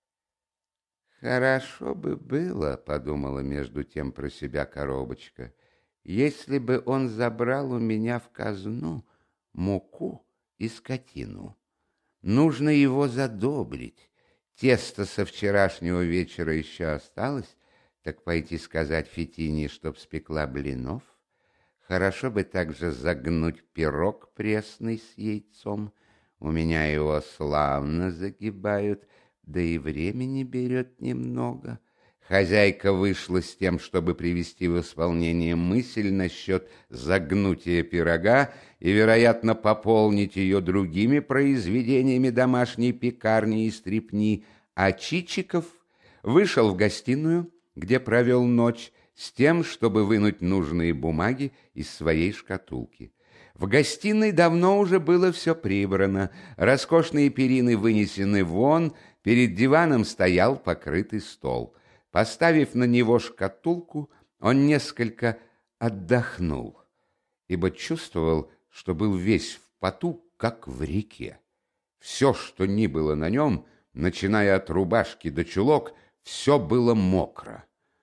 «Хорошо бы было, — подумала между тем про себя коробочка, — если бы он забрал у меня в казну муку и скотину. Нужно его задобрить. Тесто со вчерашнего вечера еще осталось, так пойти сказать Фетине, чтоб спекла блинов. Хорошо бы также загнуть пирог пресный с яйцом. У меня его славно загибают, да и времени берет немного». Хозяйка вышла с тем, чтобы привести в исполнение мысль насчет загнутия пирога и, вероятно, пополнить ее другими произведениями домашней пекарни и стрепни, а Чичиков вышел в гостиную, где провел ночь, с тем, чтобы вынуть нужные бумаги из своей шкатулки. В гостиной давно уже было все прибрано, роскошные перины вынесены вон, перед диваном стоял покрытый стол. Поставив на него шкатулку, он несколько отдохнул, ибо чувствовал, что был весь в поту, как в реке. Все, что ни было на нем, начиная от рубашки до чулок, все было мокро.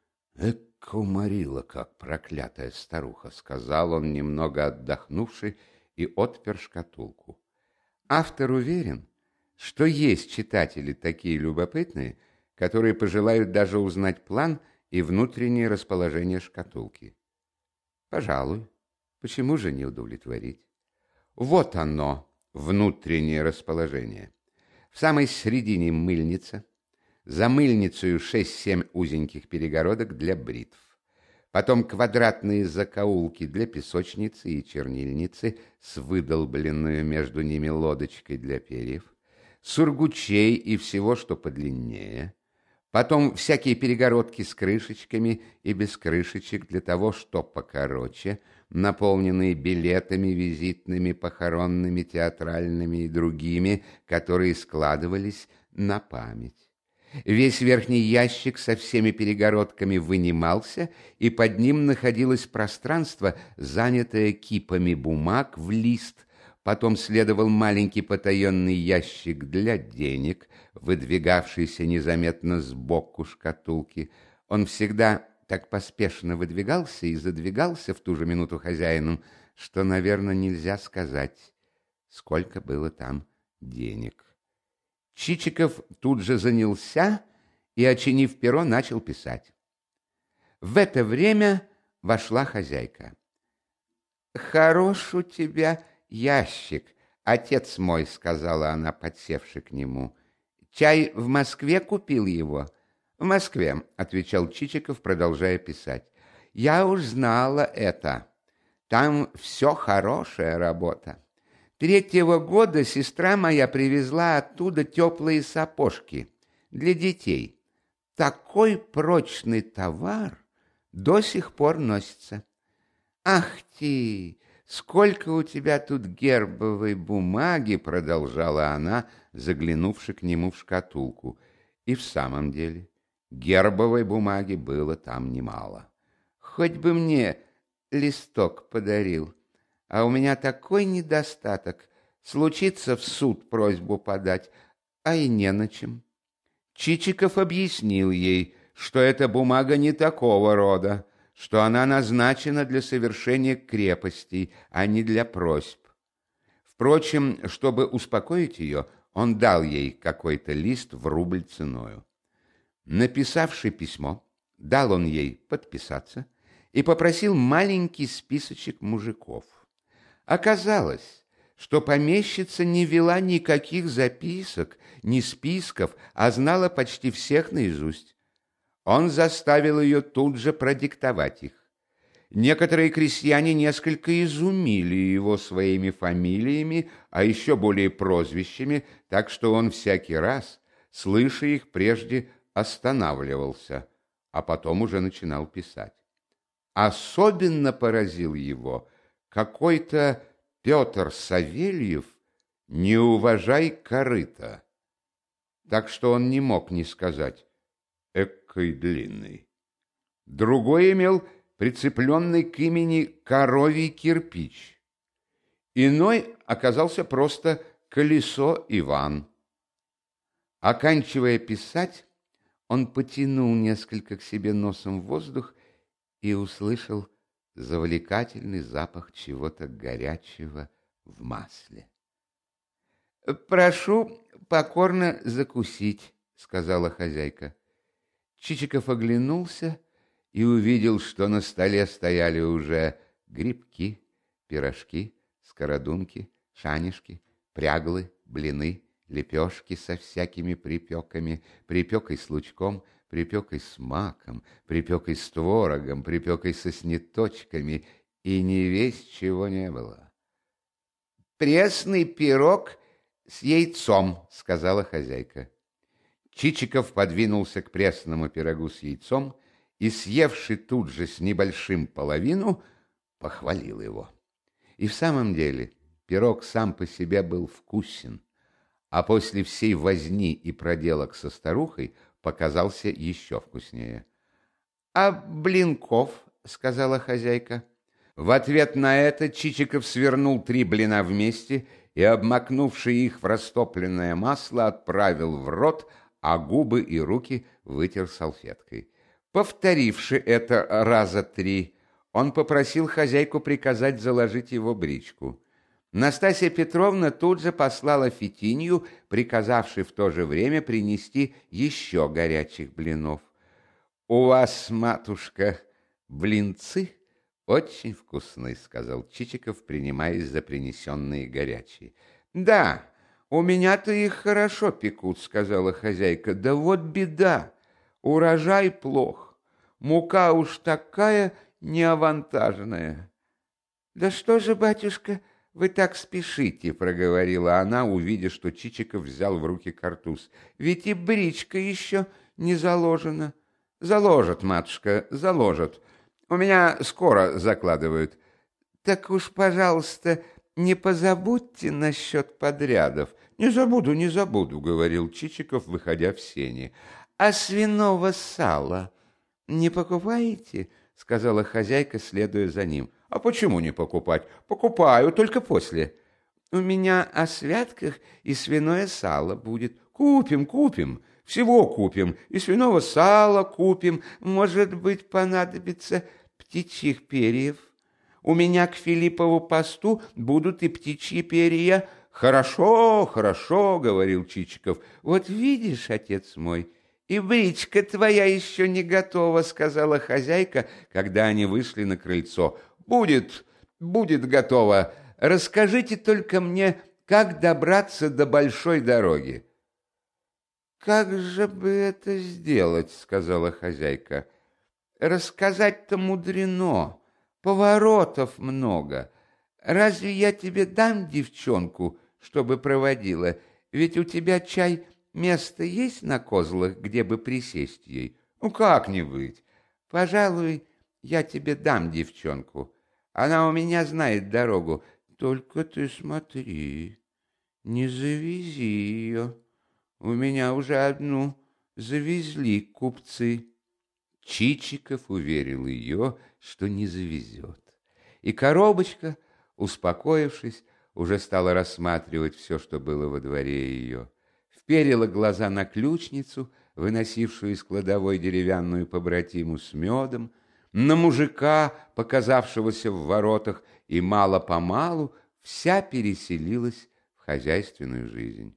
«Эка уморила, как проклятая старуха», — сказал он, немного отдохнувший, и отпер шкатулку. Автор уверен, что есть читатели такие любопытные, которые пожелают даже узнать план и внутреннее расположение шкатулки. Пожалуй, почему же не удовлетворить? Вот оно, внутреннее расположение. В самой середине мыльница, за мыльницей 6-7 узеньких перегородок для бритв. Потом квадратные закоулки для песочницы и чернильницы с выдолбленной между ними лодочкой для перьев, сургучей и всего, что подлиннее. Потом всякие перегородки с крышечками и без крышечек для того, что покороче, наполненные билетами, визитными, похоронными, театральными и другими, которые складывались на память. Весь верхний ящик со всеми перегородками вынимался, и под ним находилось пространство, занятое кипами бумаг в лист. Потом следовал маленький потаенный ящик для денег, выдвигавшийся незаметно сбоку шкатулки. Он всегда так поспешно выдвигался и задвигался в ту же минуту хозяином, что, наверное, нельзя сказать, сколько было там денег. Чичиков тут же занялся и, очинив перо, начал писать. В это время вошла хозяйка. «Хорош у тебя ящик, отец мой», — сказала она, подсевши к нему. «Чай в Москве купил его?» «В Москве», — отвечал Чичиков, продолжая писать. «Я уж знала это. Там все хорошая работа. 3-го года сестра моя привезла оттуда теплые сапожки для детей. Такой прочный товар до сих пор носится. Ах ты, сколько у тебя тут гербовой бумаги, продолжала она, заглянувши к нему в шкатулку. И в самом деле гербовой бумаги было там немало. Хоть бы мне листок подарил, а у меня такой недостаток. Случится в суд просьбу подать, а и не на чем. Чичиков объяснил ей, что эта бумага не такого рода, что она назначена для совершения крепостей, а не для просьб. Впрочем, чтобы успокоить ее, он дал ей какой-то лист в рубль ценою. Написавши письмо, дал он ей подписаться и попросил маленький списочек мужиков. Оказалось, что помещица не вела никаких записок, ни списков, а знала почти всех наизусть. Он заставил ее тут же продиктовать их. Некоторые крестьяне несколько изумили его своими фамилиями, а еще более прозвищами, так что он всякий раз, слыша их, прежде останавливался, а потом уже начинал писать. Особенно поразил его какой-то Петр Савельев «Не уважай корыта», так что он не мог не сказать «эккой длинный». Другой имел прицепленный к имени коровий кирпич. Иной оказался просто колесо Иван. Оканчивая писать, он потянул несколько к себе носом в воздух и услышал завлекательный запах чего-то горячего в масле. «Прошу покорно закусить», — сказала хозяйка. Чичиков оглянулся и увидел, что на столе стояли уже грибки, пирожки, скородунки, шанишки, пряглы, блины, лепешки со всякими припеками, припекой с лучком, припекой с маком, припекой с творогом, припекой со сниточками, и не весть чего не было. «Пресный пирог с яйцом», — сказала хозяйка. Чичиков подвинулся к пресному пирогу с яйцом и, съевши тут же с небольшим половину, похвалил его. И в самом деле пирог сам по себе был вкусен, а после всей возни и проделок со старухой показался еще вкуснее. «А блинков?» — сказала хозяйка. В ответ на это Чичиков свернул 3 блина вместе и, обмакнувши их в растопленное масло, отправил в рот, а губы и руки вытер салфеткой. Повторивши это раза 3, он попросил хозяйку приказать заложить его бричку. Настасья Петровна тут же послала Фетинью, приказавши в то же время принести еще горячих блинов. «У вас, матушка, блинцы очень вкусны», — сказал Чичиков, принимаясь за принесенные горячие. «Да, у меня-то их хорошо пекут», — сказала хозяйка. «Да вот беда, урожай плох, мука уж такая неавантажная». «Да что же, батюшка, вы так спешите», — проговорила она, увидя, что Чичиков взял в руки картуз. «Ведь и бричка еще не заложена». «Заложат, матушка, заложат. У меня скоро закладывают». «Так уж, пожалуйста, не позабудьте насчет подрядов». «Не забуду, не забуду», — говорил Чичиков, выходя в сени. «А свиного сала не покупаете?» — сказала хозяйка, следуя за ним. «А почему не покупать? Покупаю, только после». «У меня о святках и свиное сало будет». «Купим, купим, всего купим, и свиного сала купим. Может быть, понадобится птичьих перьев. У меня к Филиппову посту будут и птичьи перья». «Хорошо, хорошо», — говорил Чичиков. «Вот видишь, отец мой, и бричка твоя еще не готова», — сказала хозяйка, когда они вышли на крыльцо. «Будет готова. Расскажите только мне, как добраться до большой дороги». «Как же бы это сделать?» — сказала хозяйка. «Рассказать-то мудрено, поворотов много. разве я тебе дам девчонку, чтобы проводила? Ведь у тебя, чай, место есть на козлах, где бы присесть ей? Ну, как-нибудь. Пожалуй, я тебе дам девчонку. Она у меня знает дорогу. Только ты смотри, не завези ее. У меня уже одну завезли купцы. Чичиков уверил ее, что не завезет. И коробочка, успокоившись, уже стала рассматривать все, что было во дворе ее. Вперила глаза на ключницу, выносившую из кладовой деревянную побратиму с медом, на мужика, показавшегося в воротах, и мало-помалу вся переселилась в хозяйственную жизнь.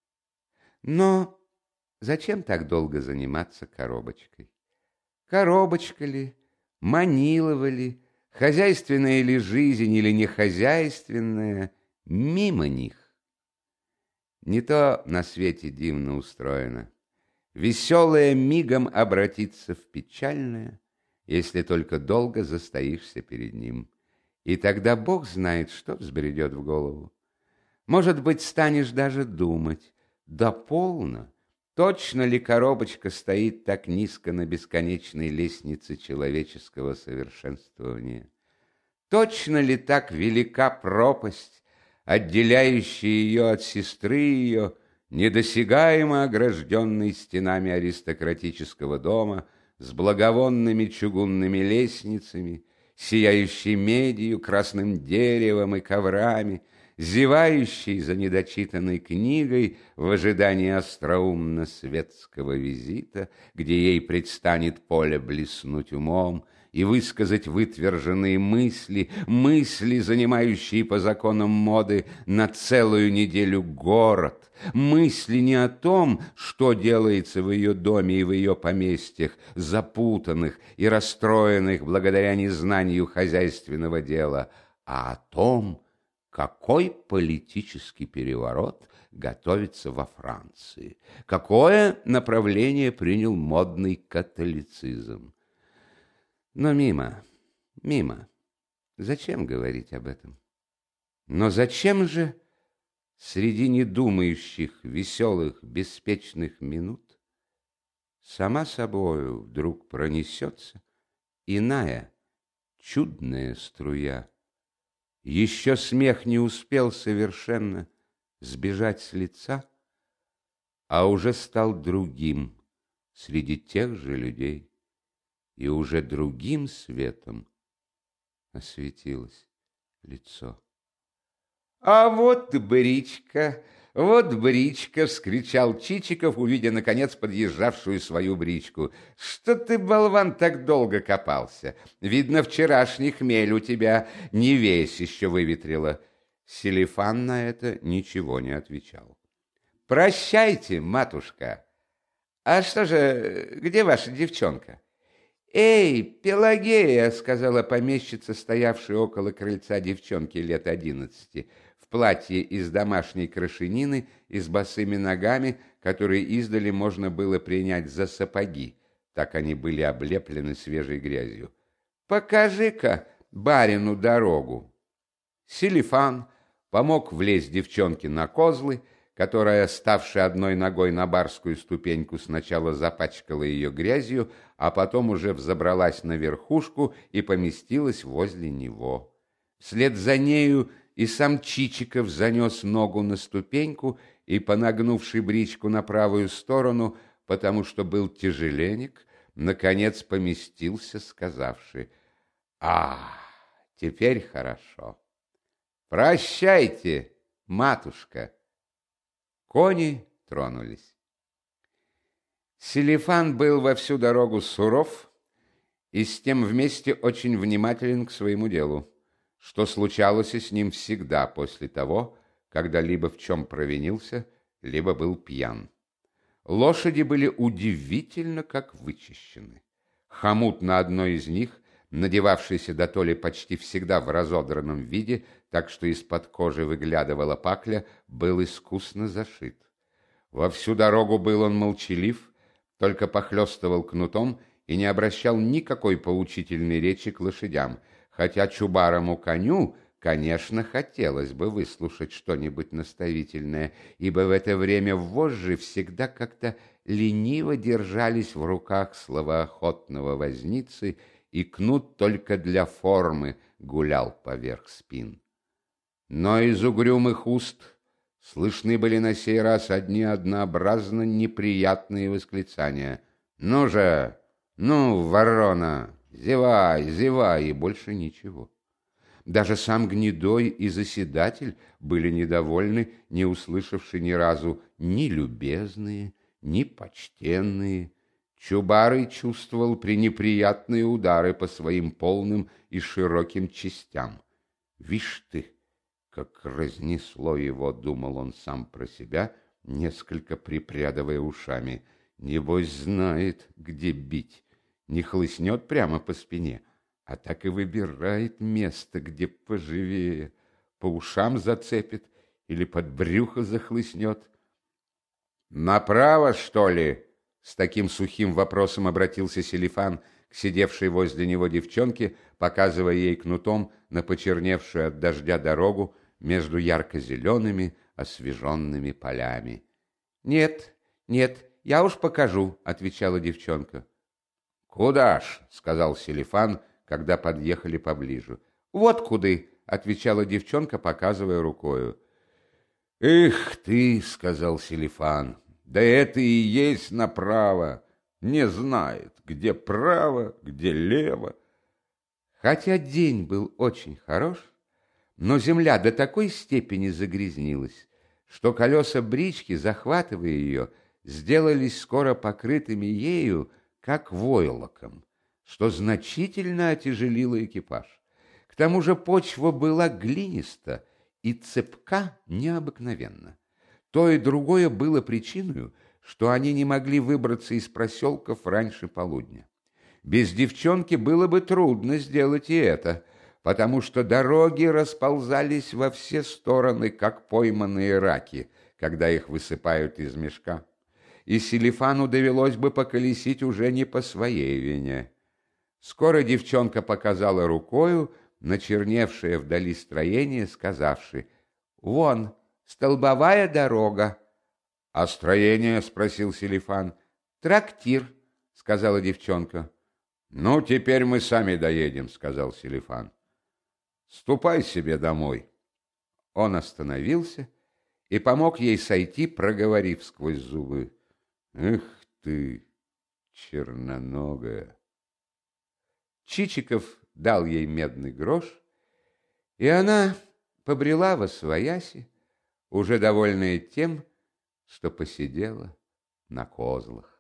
Но зачем так долго заниматься коробочкой? Коробочка ли, Манилова ли, хозяйственная ли жизнь или нехозяйственная, мимо них. Не то на свете дивно устроено. Веселое мигом обратится в печальное, если только долго застоишься перед ним. И тогда Бог знает, что взбредет в голову. Может быть, станешь даже думать, да полно. Точно ли коробочка стоит так низко на бесконечной лестнице человеческого совершенствования? Точно ли так велика пропасть, отделяющая ее от сестры ее, недосягаемо огражденной стенами аристократического дома, с благовонными чугунными лестницами, сияющей медью, красным деревом и коврами, зевающей за недочитанной книгой в ожидании остроумно-светского визита, где ей предстанет поле блеснуть умом и высказать вытверженные мысли, мысли, занимающие по законам моды на целую неделю город, мысли не о том, что делается в ее доме и в ее поместьях, запутанных и расстроенных благодаря незнанию хозяйственного дела, а о том, какой политический переворот готовится во Франции, какое направление принял модный католицизм. Но мимо. Зачем говорить об этом? Но зачем же среди недумающих, веселых, беспечных минут сама собою вдруг пронесется иная, чудная струя? Еще смех не успел совершенно сбежать с лица, а уже стал другим среди тех же людей, и уже другим светом осветилось лицо. «А вот бричка! Вот бричка!» — вскричал Чичиков, увидя, наконец, подъезжавшую свою бричку. «Что ты, болван, так долго копался? Видно, вчерашний хмель у тебя не весь еще выветрило». Селифан на это ничего не отвечал. «Прощайте, матушка! А что же, где ваша девчонка?» «Эй, Пелагея!» — сказала помещица, стоявшая около крыльца девчонки лет 11, в платье из домашней крашенины и с босыми ногами, которые издали можно было принять за сапоги, так они были облеплены свежей грязью. «Покажи-ка барину дорогу!» Селифан помог влезть девчонке на козлы, которая, ставшая одной ногой на барскую ступеньку, сначала запачкала ее грязью, а потом уже взобралась на верхушку и поместилась возле него. Вслед за нею и сам Чичиков занес ногу на ступеньку и, понагнувший бричку на правую сторону, потому что был тяжеленек, наконец поместился, сказавши: «А, теперь хорошо. Прощайте, матушка». Кони тронулись. Селифан был во всю дорогу суров и с тем вместе очень внимателен к своему делу, что случалось и с ним всегда после того, когда либо в чем провинился, либо был пьян. Лошади были удивительно как вычищены. Хомут на одной из них, надевавшийся дотоле почти всегда в разодранном виде, так что из-под кожи выглядывала пакля, был искусно зашит. Во всю дорогу был он молчалив, только похлестывал кнутом и не обращал никакой поучительной речи к лошадям, хотя чубарому коню Конечно, хотелось бы выслушать что-нибудь наставительное, ибо в это время вожжи всегда как-то лениво держались в руках словоохотного возницы, и кнут только для формы гулял поверх спин. Но из угрюмых уст слышны были на сей раз одни однообразно неприятные восклицания. «Ну же! Ну, ворона! Зевай, зевай!» и больше ничего. Даже сам Гнедой и заседатель были недовольны, не услышавши ни разу ни любезные, ни почтенные. Чубарый чувствовал пренеприятные удары по своим полным и широким частям. «Вишь ты, как разнесло его!» — думал он сам про себя, несколько припрядывая ушами. «Небось знает, где бить, не хлыстнет прямо по спине, а так и выбирает место, где поживее, по ушам зацепит или под брюхо захлыстнет». «Направо, что ли?» — с таким сухим вопросом обратился Селифан к сидевшей возле него девчонке, показывая ей кнутом на почерневшую от дождя дорогу между ярко-зелеными освеженными полями. «Нет, нет, я уж покажу», — отвечала девчонка. «Куда ж?» — сказал Селифан, когда подъехали поближе. «Вот куды», — отвечала девчонка, показывая рукою. «Эх ты», — сказал Селифан, — «да это и есть направо, не знает, где право, где лево». Хотя день был очень хорош, но земля до такой степени загрязнилась, что колеса брички, захватывая ее, сделались скоро покрытыми ею, как войлоком, что значительно отяжелило экипаж. К тому же почва была глиниста и цепка необыкновенно. То и другое было причиной, что они не могли выбраться из проселков раньше полудня. Без девчонки было бы трудно сделать и это, потому что дороги расползались во все стороны, как пойманные раки, когда их высыпают из мешка. И Селифану довелось бы поколесить уже не по своей вине. Скоро девчонка показала рукою на черневшее вдали строение, сказавши: «Вон, столбовая дорога». «А строение?» — спросил Селифан. «Трактир», — сказала девчонка. «Ну, теперь мы сами доедем», — сказал Селифан. «Ступай себе домой». Он остановился и помог ей сойти, проговорив сквозь зубы: «Эх ты, черноногая!» Чичиков дал ей медный грош, и она побрела восвояси, уже довольная тем, что посидела на козлах.